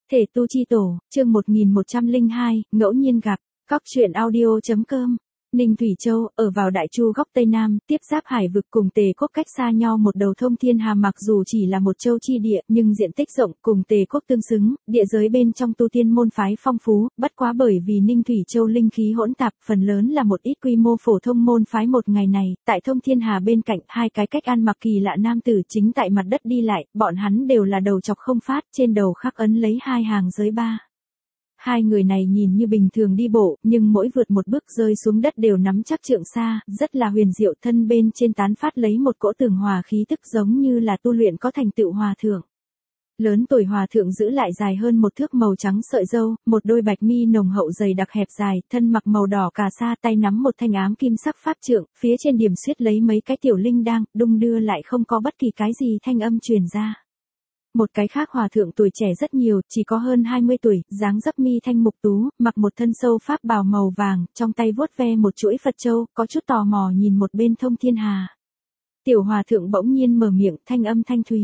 Thể tu chi tổ, chương 1102, ngẫu nhiên gặp, Cóc truyện audio.com. Ninh Thủy Châu, ở vào Đại Chu góc Tây Nam, tiếp giáp Hải vực cùng Tề quốc cách xa nhau một đầu thông thiên hà, mặc dù chỉ là một châu chi địa, nhưng diện tích rộng cùng Tề quốc tương xứng, địa giới bên trong tu tiên môn phái phong phú, bất quá bởi vì Ninh Thủy Châu linh khí hỗn tạp, phần lớn là một ít quy mô phổ thông môn phái. Một ngày này, tại thông thiên hà bên cạnh, hai cái cách ăn mặc kỳ lạ nam tử chính tại mặt đất đi lại, bọn hắn đều là đầu chọc không phát, trên đầu khắc ấn lấy hai hàng giới ba. Hai người này nhìn như bình thường đi bộ, nhưng mỗi vượt một bước rơi xuống đất đều nắm chắc trượng xa, rất là huyền diệu, thân bên trên tán phát lấy một cỗ tường hòa khí tức giống như là tu luyện có thành tựu hòa thượng. Lớn tuổi hòa thượng giữ lại dài hơn một thước màu trắng sợi râu, một đôi bạch mi nồng hậu dày đặc hẹp dài, thân mặc màu đỏ cà sa, tay nắm một thanh ám kim sắc pháp trượng, phía trên điểm xuyết lấy mấy cái tiểu linh đang, đung đưa lại không có bất kỳ cái gì thanh âm truyền ra. Một cái khác hòa thượng tuổi trẻ rất nhiều, chỉ có hơn 20 tuổi, dáng dấp mi thanh mục tú, mặc một thân sâu pháp bào màu vàng, trong tay vuốt ve một chuỗi Phật châu, có chút tò mò nhìn một bên thông thiên hà. Tiểu hòa thượng bỗng nhiên mở miệng, thanh âm thanh thúy.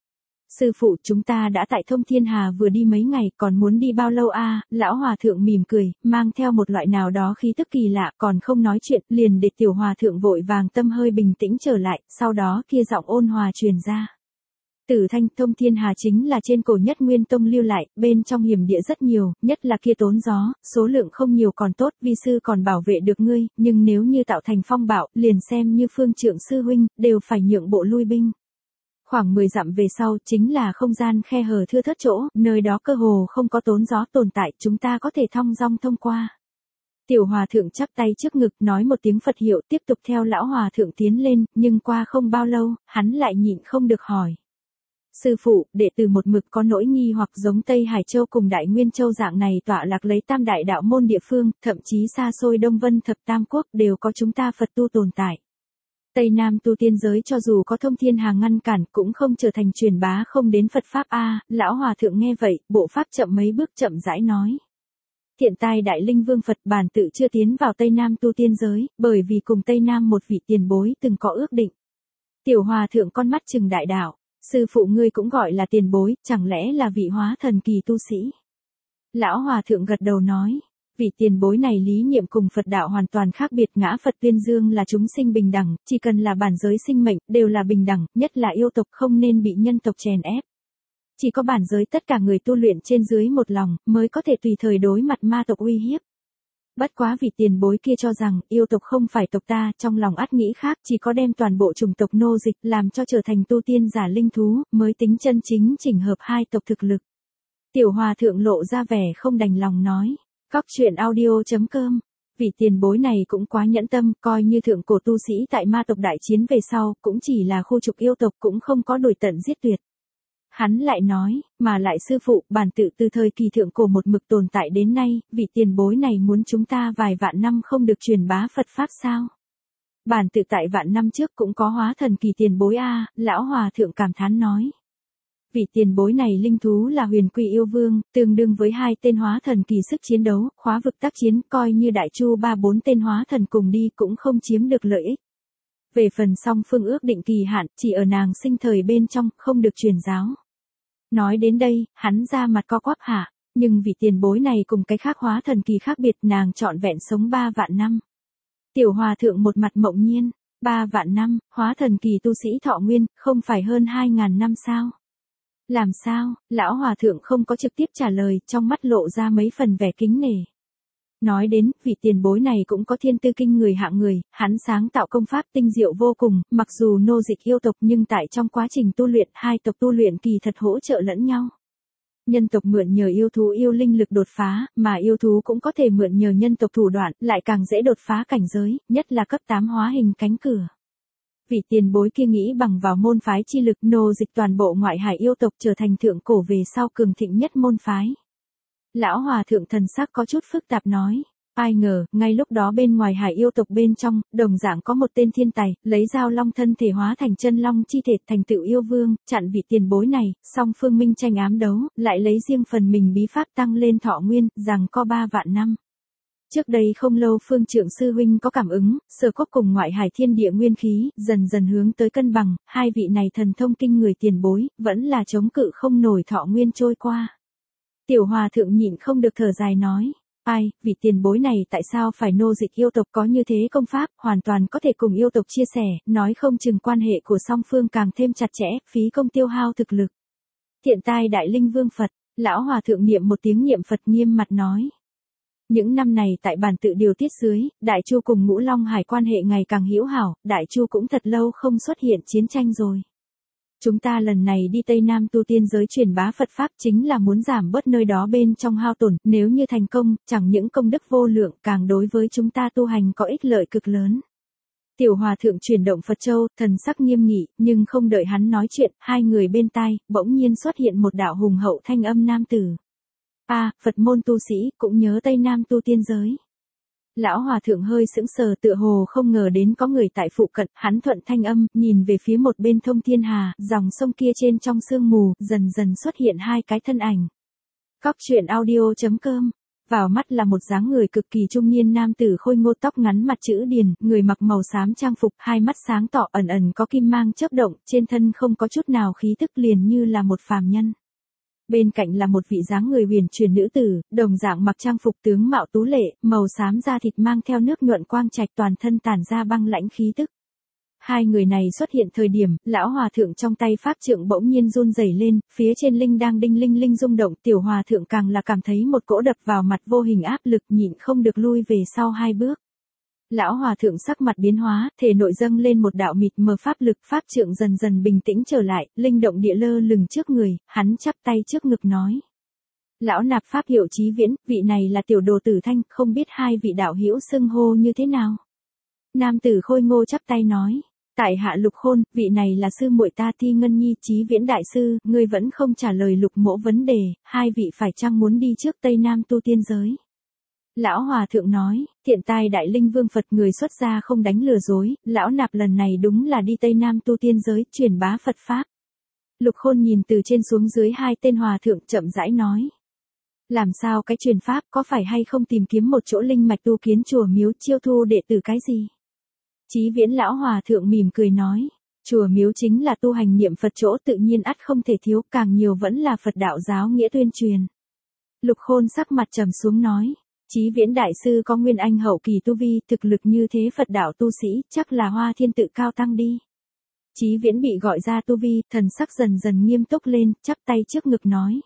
Sư phụ, chúng ta đã tại thông thiên hà vừa đi mấy ngày, còn muốn đi bao lâu a? Lão hòa thượng mỉm cười, mang theo một loại nào đó khí tức kỳ lạ, còn không nói chuyện, liền để tiểu hòa thượng vội vàng tâm hơi bình tĩnh trở lại, sau đó kia giọng ôn hòa truyền ra. Tử Thanh, thông thiên hà chính là trên cổ Nhất Nguyên Tông lưu lại, bên trong hiểm địa rất nhiều, nhất là kia tốn gió, số lượng không nhiều còn tốt, vi sư còn bảo vệ được ngươi, nhưng nếu như tạo thành phong bạo, liền xem như Phương Trượng sư huynh, đều phải nhượng bộ lui binh. Khoảng 10 dặm về sau, chính là không gian khe hở thưa thớt chỗ, nơi đó cơ hồ không có tốn gió tồn tại, chúng ta có thể thong dong thông qua. Tiểu hòa thượng chắp tay trước ngực, nói một tiếng Phật hiệu, tiếp tục theo lão hòa thượng tiến lên, nhưng qua không bao lâu, hắn lại nhịn không được hỏi. Sư phụ, đệ tử một mực có nỗi nghi hoặc, giống Tây Hải Châu cùng Đại Nguyên Châu dạng này tọa lạc lấy tam đại đạo môn địa phương, thậm chí xa xôi Đông Vân thập tam quốc đều có chúng ta Phật tu tồn tại. Tây Nam tu tiên giới cho dù có thông thiên hà ngăn cản cũng không trở thành truyền bá không đến Phật Pháp a. Lão hòa thượng nghe vậy, bộ pháp chậm mấy bước chậm rãi nói. Thiện tai Đại Linh Vương Phật bản tự chưa tiến vào Tây Nam tu tiên giới, bởi vì cùng Tây Nam một vị tiền bối từng có ước định. Tiểu hòa thượng con mắt trừng đại đạo. Sư phụ ngươi cũng gọi là tiền bối, chẳng lẽ là vị hóa thần kỳ tu sĩ? Lão hòa thượng gật đầu nói, vị tiền bối này lý niệm cùng Phật đạo hoàn toàn khác biệt, ngã Phật tuyên dương là chúng sinh bình đẳng, chỉ cần là bản giới sinh mệnh, đều là bình đẳng, nhất là yêu tộc không nên bị nhân tộc chèn ép. Chỉ có bản giới tất cả người tu luyện trên dưới một lòng, mới có thể tùy thời đối mặt ma tộc uy hiếp. Bất quá vị tiền bối kia cho rằng, yêu tộc không phải tộc ta, trong lòng ắt nghĩ khác, chỉ có đem toàn bộ chủng tộc nô dịch, làm cho trở thành tu tiên giả linh thú, mới tính chân chính chỉnh hợp hai tộc thực lực. Tiểu hòa thượng lộ ra vẻ không đành lòng nói, Cóc truyện audio.com, vị tiền bối này cũng quá nhẫn tâm, coi như thượng cổ tu sĩ tại ma tộc đại chiến về sau, cũng chỉ là khu trục yêu tộc, cũng không có đuổi tận giết tuyệt. Hắn lại nói, mà lại sư phụ, bản tự từ thời kỳ thượng cổ một mực tồn tại đến nay, vị tiền bối này muốn chúng ta vài vạn năm không được truyền bá Phật Pháp sao? Bản tự tại vạn năm trước cũng có hóa thần kỳ tiền bối a. Lão hòa thượng cảm thán nói. Vị tiền bối này linh thú là Huyền Quy Yêu Vương, tương đương với 2 tên hóa thần kỳ sức chiến đấu, khóa vực tác chiến, coi như Đại Chu 3-4 tên hóa thần cùng đi cũng không chiếm được lợi ích. Về phần song phương ước định kỳ hạn, chỉ ở nàng sinh thời bên trong, không được truyền giáo. Nói đến đây, hắn ra mặt co quắp hạ, nhưng vị tiền bối này cùng cái khác hóa thần kỳ khác biệt, nàng trọn vẹn sống 3 vạn năm. Tiểu hòa thượng một mặt mộng nhiên, 3 vạn năm, hóa thần kỳ tu sĩ thọ nguyên, không phải hơn 2.000 năm sao? Làm sao? Lão hòa thượng không có trực tiếp trả lời, trong mắt lộ ra mấy phần vẻ kính nể. Nói đến, vị tiền bối này cũng có thiên tư kinh người hạng người, hắn sáng tạo công pháp tinh diệu vô cùng, mặc dù nô dịch yêu tộc nhưng tại trong quá trình tu luyện, hai tộc tu luyện kỳ thật hỗ trợ lẫn nhau. Nhân tộc mượn nhờ yêu thú yêu linh lực đột phá, mà yêu thú cũng có thể mượn nhờ nhân tộc thủ đoạn, lại càng dễ đột phá cảnh giới, nhất là cấp 8 hóa hình cánh cửa. Vị tiền bối kia nghĩ bằng vào môn phái chi lực nô dịch toàn bộ ngoại hải yêu tộc trở thành thượng cổ về sau cường thịnh nhất môn phái. Lão hòa thượng thần sắc có chút phức tạp nói, ai ngờ, ngay lúc đó bên ngoài hải yêu tộc bên trong, đồng dạng có một tên thiên tài, lấy dao long thân thể hóa thành chân long chi thể thành tựu yêu vương, chặn vị tiền bối này, song phương minh tranh ám đấu, lại lấy riêng phần mình bí pháp tăng lên thọ nguyên, rằng có 3 vạn năm. Trước đây không lâu Phương Trượng sư huynh có cảm ứng, Sở Quốc cùng ngoại hải thiên địa nguyên khí, dần dần hướng tới cân bằng, hai vị này thần thông kinh người tiền bối, vẫn là chống cự không nổi thọ nguyên trôi qua. Tiểu hòa thượng nhịn không được thở dài nói. Ai, vị tiền bối này tại sao phải nô dịch yêu tộc có như thế công pháp, hoàn toàn có thể cùng yêu tộc chia sẻ, nói không chừng quan hệ của song phương càng thêm chặt chẽ, phí công tiêu hao thực lực. Thiện tai đại linh vương Phật, lão hòa thượng niệm một tiếng niệm Phật nghiêm mặt nói. Những năm này tại bản tự điều tiết dưới, Đại Chu cùng Ngũ Long Hải quan hệ ngày càng hữu hảo, Đại Chu cũng thật lâu không xuất hiện chiến tranh rồi. Chúng ta lần này đi Tây Nam tu tiên giới truyền bá Phật Pháp chính là muốn giảm bớt nơi đó bên trong hao tổn, nếu như thành công, chẳng những công đức vô lượng càng đối với chúng ta tu hành có ích lợi cực lớn. Tiểu hòa thượng chuyển động Phật Châu, thần sắc nghiêm nghị, nhưng không đợi hắn nói chuyện, hai người bên tai, bỗng nhiên xuất hiện một đạo hùng hậu thanh âm nam tử. Phật môn tu sĩ, cũng nhớ Tây Nam tu tiên giới. Lão hòa thượng hơi sững sờ tựa hồ không ngờ đến có người tại phụ cận, hắn thuận thanh âm, nhìn về phía một bên thông thiên hà, dòng sông kia trên trong sương mù, dần dần xuất hiện hai cái thân ảnh. Cóc truyện audio.com. Vào mắt là một dáng người cực kỳ trung niên nam tử khôi ngô tóc ngắn mặt chữ điền, người mặc màu xám trang phục, hai mắt sáng tỏ ẩn ẩn có kim mang chớp động, trên thân không có chút nào khí tức liền như là một phàm nhân. Bên cạnh là một vị dáng người huyền chuyển nữ tử, đồng dạng mặc trang phục tướng mạo tú lệ, màu xám da thịt mang theo nước nhuận quang trạch toàn thân tản ra băng lãnh khí tức. Hai người này xuất hiện thời điểm, lão hòa thượng trong tay pháp trượng bỗng nhiên run rẩy lên, phía trên linh đang đinh linh linh rung động, tiểu hòa thượng càng là cảm thấy một cỗ đập vào mặt vô hình áp lực nhịn không được lui về sau hai bước. Lão hòa thượng sắc mặt biến hóa, thể nội dâng lên một đạo mịt mờ pháp lực, pháp trượng dần dần bình tĩnh trở lại, linh động địa lơ lửng trước người, hắn chắp tay trước ngực nói. Lão nạp pháp hiệu Chí Viễn, vị này là tiểu đồ tử Thanh, không biết hai vị đạo hữu xưng hô như thế nào. Nam tử khôi ngô chắp tay nói. Tại hạ Lục Khôn, vị này là sư muội ta Thi Ngân Nhi. Chí Viễn đại sư, ngươi vẫn không trả lời Lục mỗ vấn đề, hai vị phải chăng muốn đi trước Tây Nam tu tiên giới? Lão hòa thượng nói, thiện tai đại linh vương Phật người xuất gia không đánh lừa dối, lão nạp lần này đúng là đi Tây Nam tu tiên giới, truyền bá Phật Pháp. Lục Khôn nhìn từ trên xuống dưới hai tên hòa thượng chậm rãi nói. Làm sao cái truyền Pháp có phải hay không tìm kiếm một chỗ linh mạch tu kiến chùa miếu chiêu thu đệ tử cái gì? Chí Viễn lão hòa thượng mỉm cười nói, chùa miếu chính là tu hành niệm Phật chỗ tự nhiên ắt không thể thiếu, càng nhiều vẫn là Phật đạo giáo nghĩa tuyên truyền. Lục Khôn sắc mặt trầm xuống nói. Chí Viễn đại sư có nguyên anh hậu kỳ tu vi, thực lực như thế Phật đạo tu sĩ, chắc là Hoa Thiên tự cao tăng đi. Chí Viễn bị gọi ra tu vi, thần sắc dần dần nghiêm túc lên, chắp tay trước ngực nói.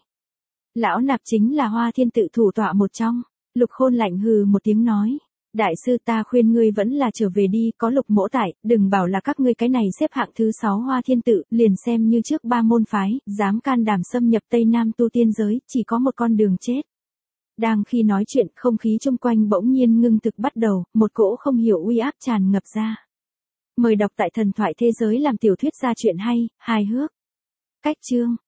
Lão nạp chính là Hoa Thiên tự thủ tọa một trong. Lục Khôn lạnh hừ một tiếng nói. Đại sư ta khuyên ngươi vẫn là trở về đi, có Lục mỗ tại, đừng bảo là các ngươi cái này xếp hạng thứ 6 Hoa Thiên tự, liền xem như trước ba môn phái, dám can đảm xâm nhập Tây Nam tu tiên giới, chỉ có một con đường chết. Đang khi nói chuyện, không khí chung quanh bỗng nhiên ngưng thực bắt đầu, một cỗ không hiểu uy áp tràn ngập ra. Mời đọc tại Thần thoại thế giới làm tiểu thuyết ra chuyện hay, hài hước. Cách chương.